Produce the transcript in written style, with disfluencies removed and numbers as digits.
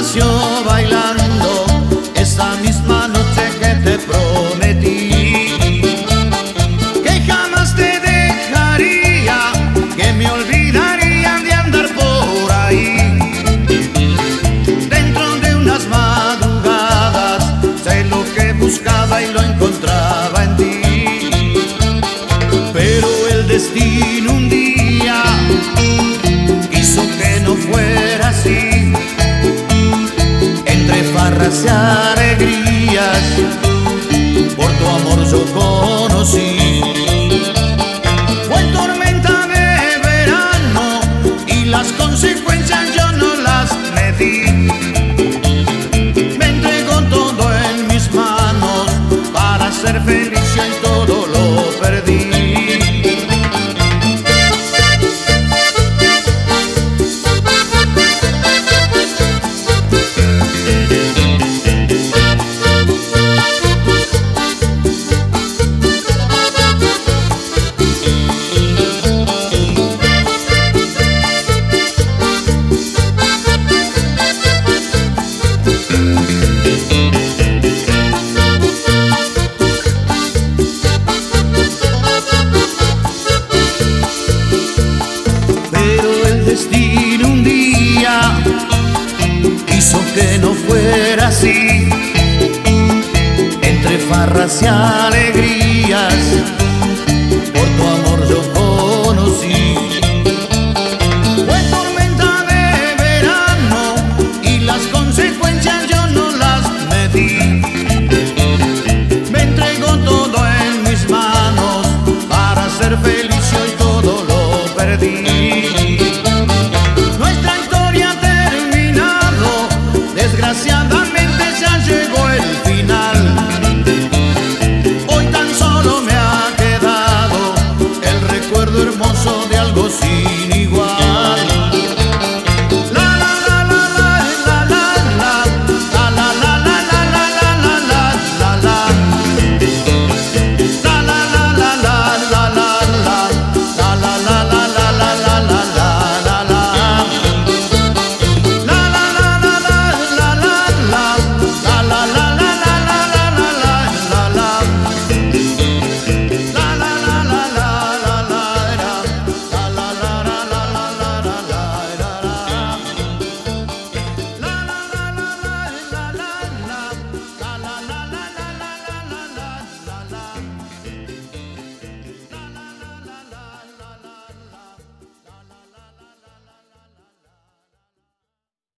amaneció bailando esa misma noche que te prometí que jamás te dejaría, que me olvidaría de andar por ahí. Dentro de unas madrugadas sé lo que buscaba y lo encontraba en ti. Pero el destino un día quiso que no fuera así. Entre farras y alegrías por tu amor yo conocí. Fue tormenta de verano y las consecuencias yo no las medí. Me entregó todo en mis manos para ser feliz y en todo lo perdí. Destino un día quiso que no fuera así. Entre farras y alegrías